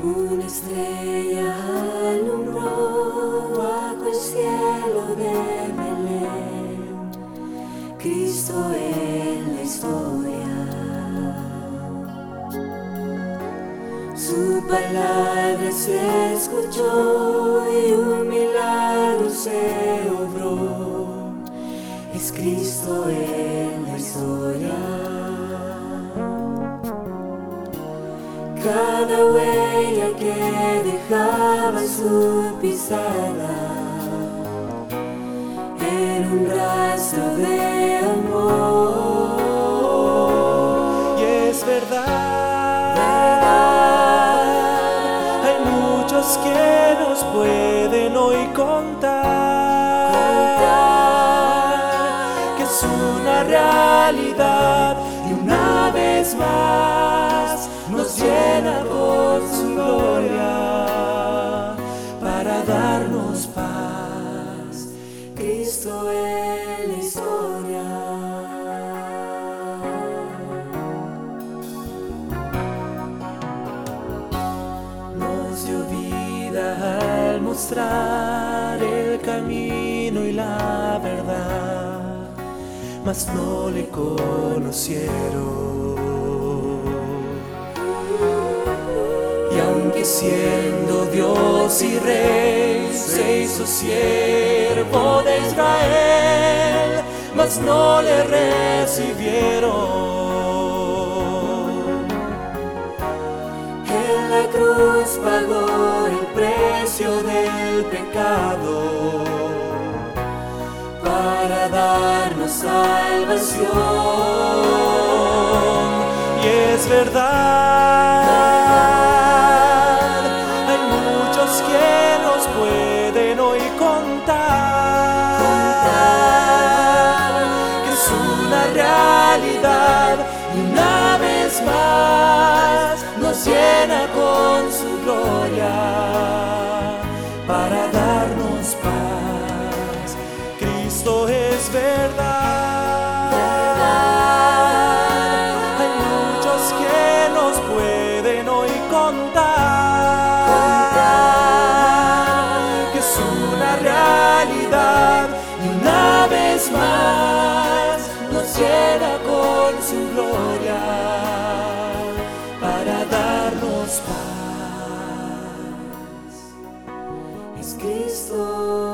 Una estrella alumbró bajo el cielo de Belén, Cristo en la historia. Su palabra se escuchó y un milagro se obró. Es Cristo en la historia. Cada huella que dejaba su pisada era un rastro de amor. Y es verdad, hay muchos que nos pueden hoy contar que es una realidad, y una vez más nos llena con su gloria para darnos paz. Cristo en la historia. Nos dio vida al mostrar el camino y la verdad, mas no le conocieron. Y aunque siendo Dios y Rey, se hizo siervo de Israel, mas no le recibieron. En la cruz pagó el precio del pecado para darnos salvación. Y es verdad, hay muchos que nos pueden hoy contar que es una realidad, y una vez más nos llena con su gloria para darnos paz. Cristo es verdad. Pueden hoy contar que es una realidad, y una vez más nos llena con su gloria para darnos paz. Es Cristo.